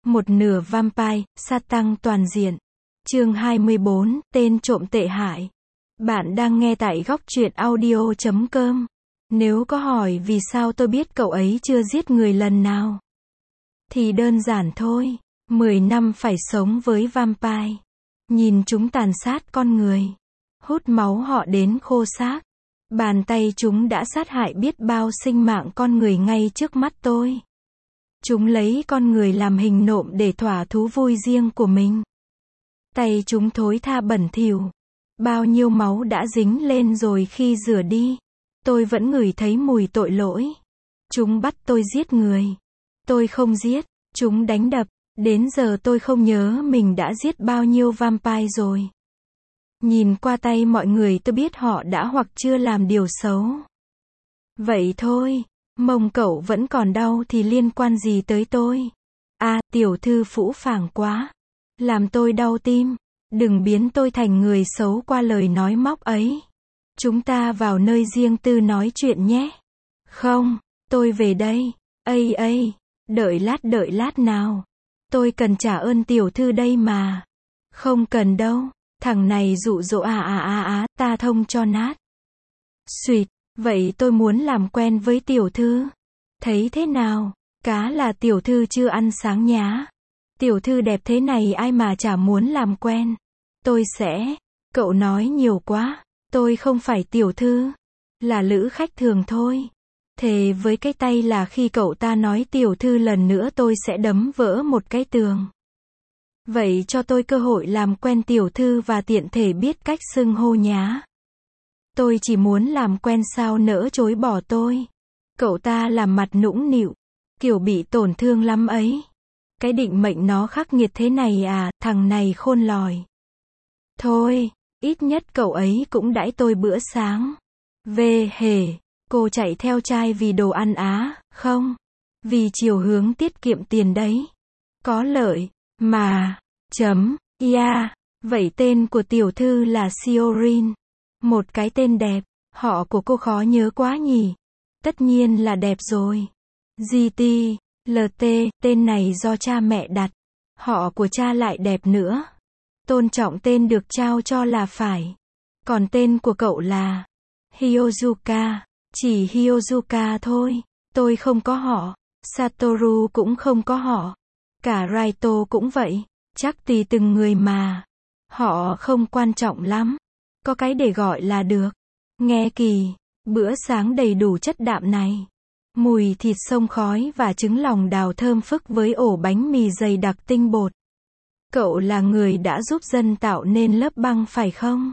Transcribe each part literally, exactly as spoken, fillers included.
Một nửa vampire, sát tăng toàn diện. Chương hai mươi bốn, tên trộm tệ hại. Bạn đang nghe tại góc truyện audio chấm com. Nếu có hỏi vì sao tôi biết cậu ấy chưa giết người lần nào, thì đơn giản thôi. mười năm phải sống với vampire. Nhìn chúng tàn sát con người. Hút máu họ đến khô xác. Bàn tay chúng đã sát hại biết bao sinh mạng con người ngay trước mắt tôi. Chúng lấy con người làm hình nộm để thỏa thú vui riêng của mình. Tay chúng thối tha bẩn thỉu. Bao nhiêu máu đã dính lên rồi khi rửa đi. Tôi vẫn ngửi thấy mùi tội lỗi. Chúng bắt tôi giết người. Tôi không giết. Chúng đánh đập. Đến giờ tôi không nhớ mình đã giết bao nhiêu vampire rồi. Nhìn qua tay mọi người tôi biết họ đã hoặc chưa làm điều xấu. Vậy thôi. Mông cậu vẫn còn đau thì liên quan gì tới tôi? À, tiểu thư phũ phàng quá. Làm tôi đau tim. Đừng biến tôi thành người xấu qua lời nói móc ấy. Chúng ta vào nơi riêng tư nói chuyện nhé. Không, tôi về đây. Ây ây, đợi lát đợi lát nào. Tôi cần trả ơn tiểu thư đây mà. Không cần đâu, thằng này dụ dỗ à à à à, ta thông cho nát. Xuyệt, vậy tôi muốn làm quen với tiểu thư. Thấy thế nào? Cá là tiểu thư chưa ăn sáng nhá. Tiểu thư đẹp thế này ai mà chả muốn làm quen. Tôi sẽ. Cậu nói nhiều quá. Tôi không phải tiểu thư. Là lữ khách thường thôi. Thề với cái tay là khi cậu ta nói tiểu thư lần nữa tôi sẽ đấm vỡ một cái tường. Vậy cho tôi cơ hội làm quen tiểu thư và tiện thể biết cách xưng hô nhá. Tôi chỉ muốn làm quen sao nỡ chối bỏ tôi. Cậu ta làm mặt nũng nịu. Kiểu bị tổn thương lắm ấy. Cái định mệnh nó khắc nghiệt thế này à, thằng này khôn lỏi. Thôi, ít nhất cậu ấy cũng đãi tôi bữa sáng. Về hề, cô chạy theo trai vì đồ ăn á, không? Vì chiều hướng tiết kiệm tiền đấy. Có lợi, mà, chấm, yeah. Vậy tên của tiểu thư là Siorin. Một cái tên đẹp, họ của cô khó nhớ quá nhỉ. Tất nhiên là đẹp rồi. giê tê, lờ tê, tên này do cha mẹ đặt. Họ của cha lại đẹp nữa. Tôn trọng tên được trao cho là phải. Còn tên của cậu là Hyozuka. Chỉ Hyozuka thôi. Tôi không có họ. Satoru cũng không có họ. Cả Raito cũng vậy. Chắc tùy từng người mà. Họ không quan trọng lắm. Có cái để gọi là được. Nghe kỳ. Bữa sáng đầy đủ chất đạm này. Mùi thịt xông khói và trứng lòng đào thơm phức với ổ bánh mì dày đặc tinh bột. Cậu là người đã giúp dân tạo nên lớp băng phải không?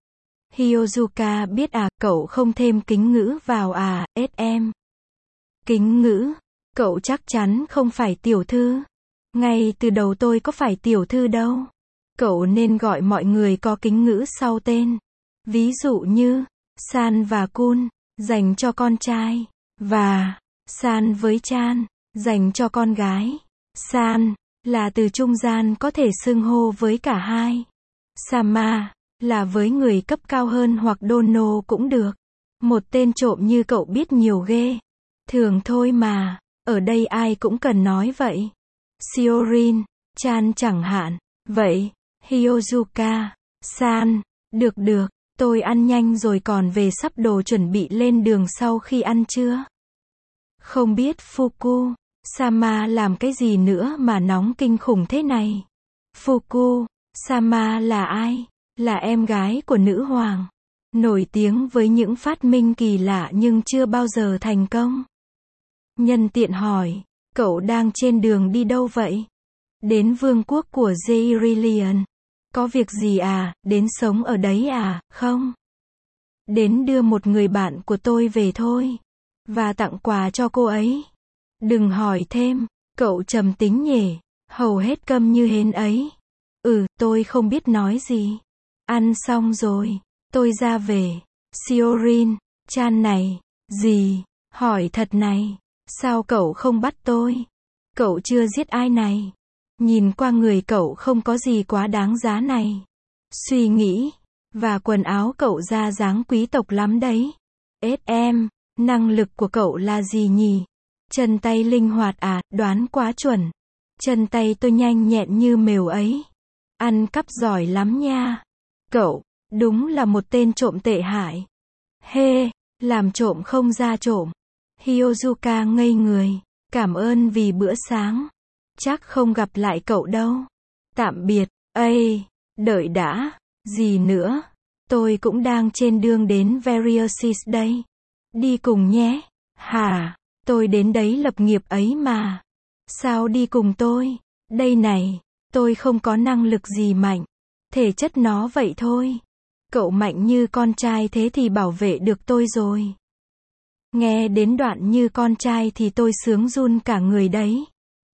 Hyozuka biết à, cậu không thêm kính ngữ vào à, ét em. Kính ngữ? Cậu chắc chắn không phải tiểu thư. Ngay từ đầu tôi có phải tiểu thư đâu. Cậu nên gọi mọi người có kính ngữ sau tên. Ví dụ như, san và kun, dành cho con trai. Và, san với chan, dành cho con gái. San, là từ trung gian có thể xưng hô với cả hai. Sama, là với người cấp cao hơn hoặc dono cũng được. Một tên trộm như cậu biết nhiều ghê. Thường thôi mà, ở đây ai cũng cần nói vậy. Siorin, chan chẳng hạn. Vậy, Hyozuka, san, được được, tôi ăn nhanh rồi còn về sắp đồ chuẩn bị lên đường sau khi ăn trưa. Không biết Fuku Sama làm cái gì nữa mà nóng kinh khủng thế này. Fuku Sama là ai? Là em gái của nữ hoàng. Nổi tiếng với những phát minh kỳ lạ nhưng chưa bao giờ thành công. Nhân tiện hỏi, cậu đang trên đường đi đâu vậy? Đến vương quốc của Zerillion. Có việc gì à, đến sống ở đấy à, không? Đến đưa một người bạn của tôi về thôi. Và tặng quà cho cô ấy. Đừng hỏi thêm, cậu trầm tính nhỉ, hầu hết câm như hến ấy. Ừ, tôi không biết nói gì. Ăn xong rồi, tôi ra về. Siorin, chan này, gì, hỏi thật này, sao cậu không bắt tôi? Cậu chưa giết ai này. Nhìn qua người cậu không có gì quá đáng giá này. Suy nghĩ, và quần áo cậu ra dáng quý tộc lắm đấy. ét em, năng lực của cậu là gì nhỉ? Chân tay linh hoạt à, đoán quá chuẩn. Chân tay tôi nhanh nhẹn như mèo ấy. Ăn cắp giỏi lắm nha. Cậu, đúng là một tên trộm tệ hại. Hê, làm trộm không ra trộm. Hyozuka ngây người. Cảm ơn vì bữa sáng. Chắc không gặp lại cậu đâu. Tạm biệt. Ây, đợi đã. Gì nữa? Tôi cũng đang trên đường đến Veriosis đây. Đi cùng nhé. Hả? Tôi đến đấy lập nghiệp ấy mà. Sao đi cùng tôi? Đây này, tôi không có năng lực gì mạnh. Thể chất nó vậy thôi. Cậu mạnh như con trai thế thì bảo vệ được tôi rồi. Nghe đến đoạn như con trai thì tôi sướng run cả người đấy.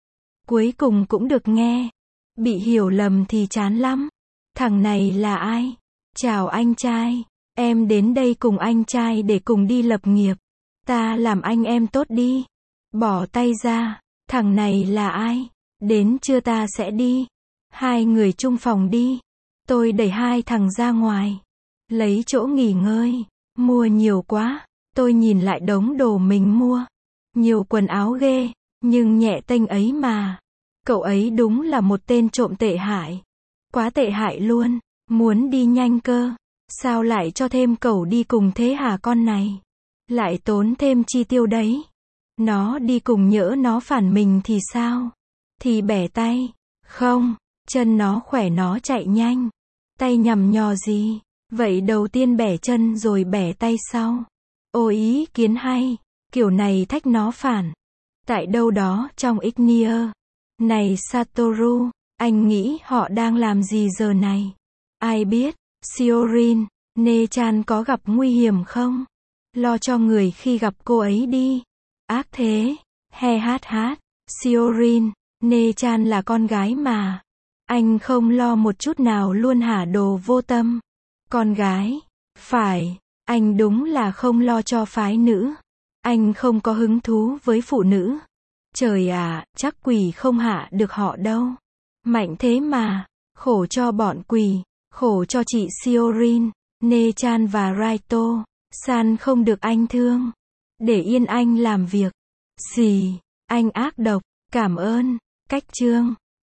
Cuối cùng cũng được nghe. Bị hiểu lầm thì chán lắm. Thằng này là ai? Chào anh trai. Em đến đây cùng anh trai để cùng đi lập nghiệp. Ta làm anh em tốt đi. Bỏ tay ra. Thằng này là ai? Đến chưa ta sẽ đi. Hai người chung phòng đi. Tôi đẩy hai thằng ra ngoài. Lấy chỗ nghỉ ngơi. Mua nhiều quá. Tôi nhìn lại đống đồ mình mua. Nhiều quần áo ghê. Nhưng nhẹ tênh ấy mà. Cậu ấy đúng là một tên trộm tệ hại. Quá tệ hại luôn. Muốn đi nhanh cơ. Sao lại cho thêm cậu đi cùng thế hả con này? Lại tốn thêm chi tiêu đấy. Nó đi cùng nhỡ nó phản mình thì sao? Thì bẻ tay. Không, chân nó khỏe nó chạy nhanh. Tay nhằm nhò gì? Vậy đầu tiên bẻ chân rồi bẻ tay sau. Ôi ý kiến hay. Kiểu này thách nó phản. Tại đâu đó trong Ignia. Này Satoru, anh nghĩ họ đang làm gì giờ này? Ai biết, Shiorin, Ne-chan có gặp nguy hiểm không? Lo cho người khi gặp cô ấy đi. Ác thế. He hát hát. Shiorin, Ne-chan là con gái mà. Anh không lo một chút nào luôn hả đồ vô tâm. Con gái. Phải, anh đúng là không lo cho phái nữ. Anh không có hứng thú với phụ nữ. Trời à, chắc quỷ không hạ được họ đâu. Mạnh thế mà. Khổ cho bọn quỷ. Khổ cho chị Shiorin, Ne-chan và Raito. San không được anh thương. Để yên anh làm việc. Xì, anh ác độc. Cảm ơn. Cách chương.